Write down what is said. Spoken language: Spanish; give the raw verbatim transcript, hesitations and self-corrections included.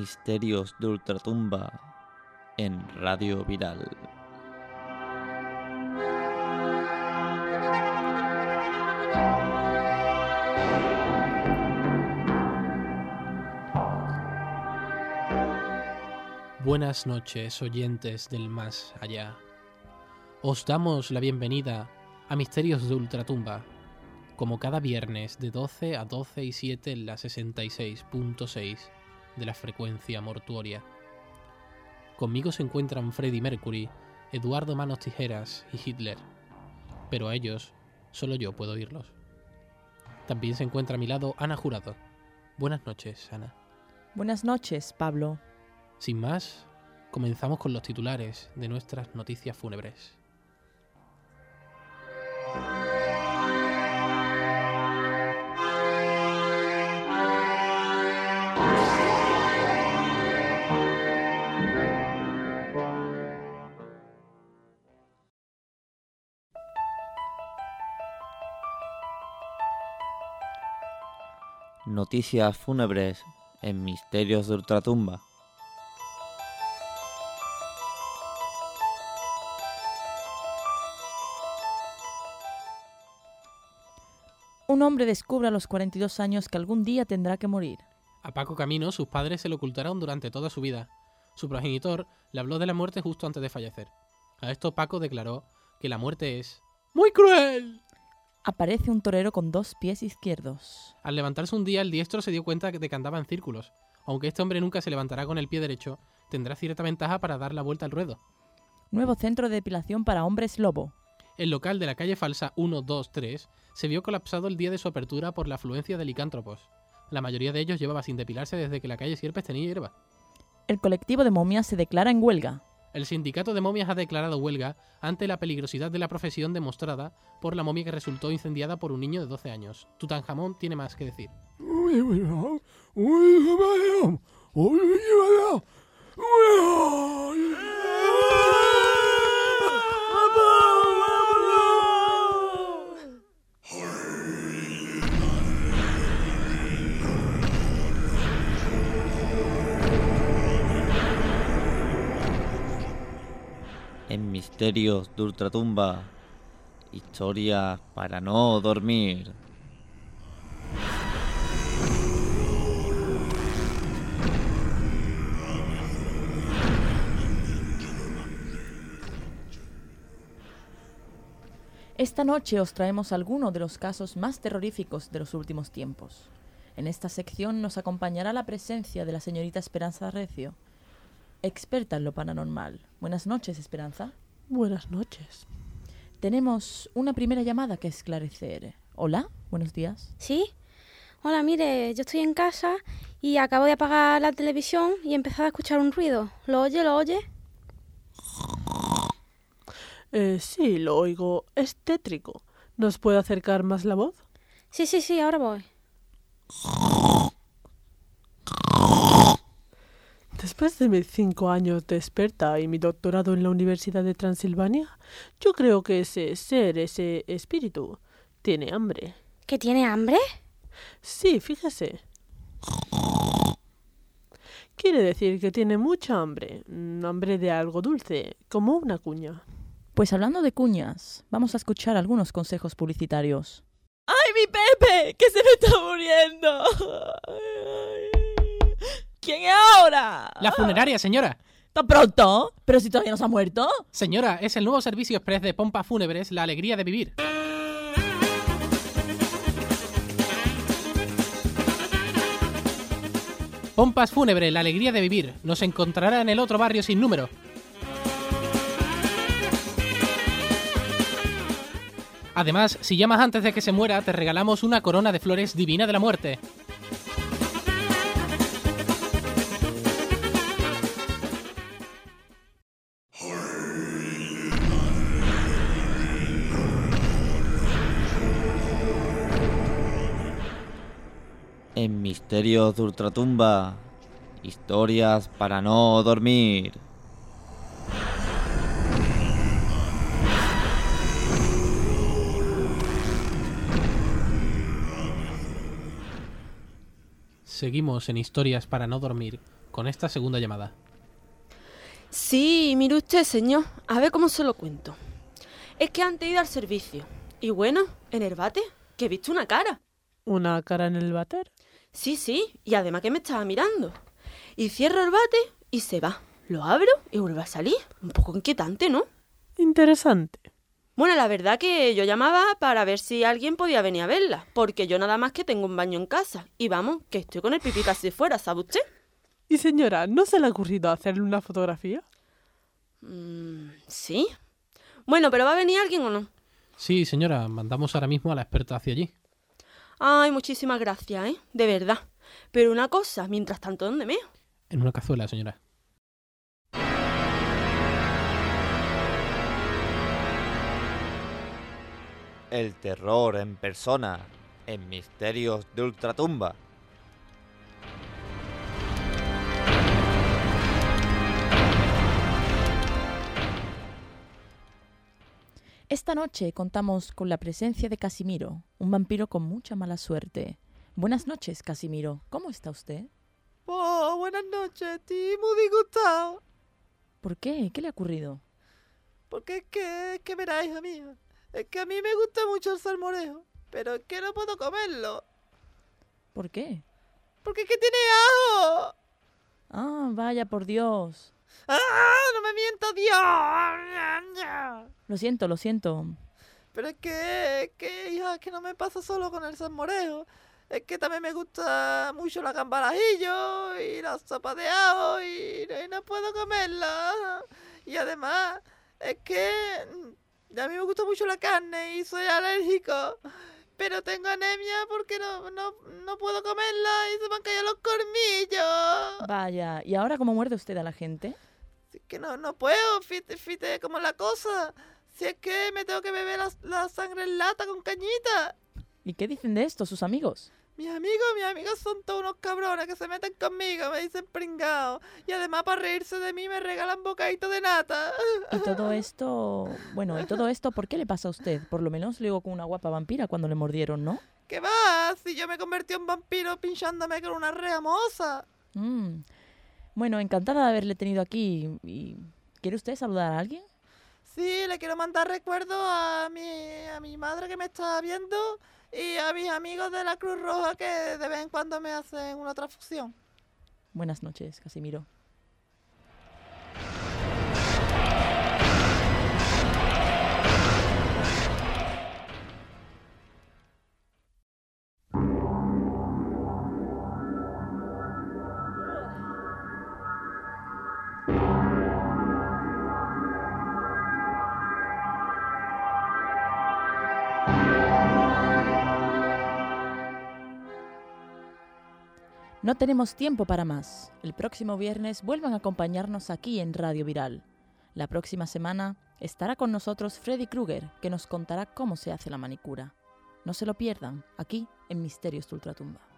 Misterios de Ultratumba en Radio Viral. Buenas noches, oyentes del más allá. Os damos la bienvenida a Misterios de Ultratumba, como cada viernes de doce a doce y siete en la sesenta y seis punto seis de la frecuencia mortuoria. Conmigo se encuentran Freddie Mercury, Eduardo Manos Tijeras y Hitler, pero a ellos solo yo puedo oírlos. También se encuentra a mi lado Ana Jurado. Buenas noches, Ana. Buenas noches, Pablo. Sin más, comenzamos con los titulares de nuestras noticias fúnebres. Noticias fúnebres en Misterios de Ultratumba. Un hombre descubre a los cuarenta y dos años que algún día tendrá que morir. A Paco Camino sus padres se lo ocultaron durante toda su vida. Su progenitor le habló de la muerte justo antes de fallecer. A esto Paco declaró que la muerte es ¡muy cruel! Aparece un torero con dos pies izquierdos. Al levantarse un día, el diestro se dio cuenta de que andaba en círculos. Aunque este hombre nunca se levantará con el pie derecho, tendrá cierta ventaja para dar la vuelta al ruedo. Nuevo centro de depilación para hombres lobo. El local de la calle Falsa uno dos tres se vio colapsado el día de su apertura por la afluencia de licántropos. La mayoría de ellos llevaba sin depilarse desde que la calle Sierpes tenía hierba. El colectivo de momias se declara en huelga. El sindicato de momias ha declarado huelga ante la peligrosidad de la profesión demostrada por la momia que resultó incendiada por un niño de doce años. Tutankamón tiene más que decir. En Misterios de Ultratumba, historias para no dormir. Esta noche os traemos algunos de los casos más terroríficos de los últimos tiempos. En esta sección nos acompañará la presencia de la señorita Esperanza Recio, experta en lo paranormal. Buenas noches, Esperanza. Buenas noches. Tenemos una primera llamada que esclarecer. Hola, buenos días. ¿Sí? Hola, mire, yo estoy en casa y acabo de apagar la televisión y he empezado a escuchar un ruido. ¿Lo oye, lo oye? Eh, sí, lo oigo. Es tétrico. ¿Nos puede acercar más la voz? Sí, sí, sí, ahora voy. Después de mis cinco años de experta y mi doctorado en la Universidad de Transilvania, yo creo que ese ser, ese espíritu, tiene hambre. ¿Que tiene hambre? Sí, fíjese. Quiere decir que tiene mucha hambre, hambre de algo dulce, como una cuña. Pues hablando de cuñas, vamos a escuchar algunos consejos publicitarios. ¡Ay, mi Pepe! ¡Que se me está muriendo! ¿Quién es ahora? ¡La funeraria, señora! ¿Tan pronto? ¿Pero si todavía no se ha muerto? Señora, es el nuevo servicio express de Pompas Fúnebres, la alegría de vivir. Pompas Fúnebres, la alegría de vivir. Nos encontrará en el otro barrio sin número. Además, si llamas antes de que se muera, te regalamos una corona de flores divina de la muerte. En Misterios de Ultratumba, historias para no dormir. Seguimos en Historias para no dormir con esta segunda llamada. Sí, mire usted, señor. A ver cómo se lo cuento. Es que antes he ido al servicio. Y bueno, en el bate, que he visto una cara. ¿Una cara en el váter? Sí, sí, y además que me estaba mirando. Y cierro el bate y se va. Lo abro y vuelve a salir. Un poco inquietante, ¿no? Interesante. Bueno, la verdad que yo llamaba para ver si alguien podía venir a verla, porque yo nada más que tengo un baño en casa. Y vamos, que estoy con el pipí casi fuera, ¿sabe usted? Y señora, ¿no se le ha ocurrido hacerle una fotografía? Mm, ¿sí? Bueno, ¿pero va a venir alguien o no? Sí, señora, mandamos ahora mismo a la experta hacia allí. Ay, muchísimas gracias, ¿eh? De verdad. Pero una cosa, mientras tanto, ¿dónde meo? En una cazuela, señora. El terror en persona, en Misterios de Ultratumba. Esta noche contamos con la presencia de Casimiro, un vampiro con mucha mala suerte. Buenas noches, Casimiro. ¿Cómo está usted? Oh, buenas noches, estoy muy disgustado. ¿Por qué? ¿Qué le ha ocurrido? Porque es que, es que verá, hija mía, es que a mí me gusta mucho el salmorejo, pero es que no puedo comerlo. ¿Por qué? Porque es que tiene ajo. Ah, vaya por Dios. ¡Ah! ¡No me mientas, Dios! Lo siento, lo siento. Pero es que, es que, hija, es que no me pasa solo con el salmorejo. Es que también me gusta mucho la gamba al ajillo y la sopa de ajo y, y no puedo comerla. Y además, es que a mí me gusta mucho la carne y soy alérgico. Pero tengo anemia porque no, no, no puedo comerla y se me han caído los colmillos. Vaya, ¿y ahora cómo muerde usted a la gente? Si es que no, no puedo, fíjate, fíjate como la cosa. Si es que me tengo que beber la, la sangre en lata con cañita. ¿Y qué dicen de esto sus amigos? Mis amigos, mis amigos son todos unos cabrones que se meten conmigo, me dicen pringao. Y además para reírse de mí me regalan bocaditos de nata. Y todo esto... Bueno, ¿y todo esto por qué le pasa a usted? Por lo menos luego con una guapa vampira cuando le mordieron, ¿no? ¿Qué va? Si yo me convertí en vampiro pinchándome con una rea moza. Mm. Bueno, encantada de haberle tenido aquí. ¿Y quiere usted saludar a alguien? Sí, le quiero mandar recuerdos a mi, a mi madre que me está viendo y a mis amigos de la Cruz Roja que de vez en cuando me hacen una transfusión. Buenas noches, Casimiro. No tenemos tiempo para más. El próximo viernes vuelvan a acompañarnos aquí en Radio Viral. La próxima semana estará con nosotros Freddy Krueger, que nos contará cómo se hace la manicura. No se lo pierdan, aquí en Misterios de Ultratumba.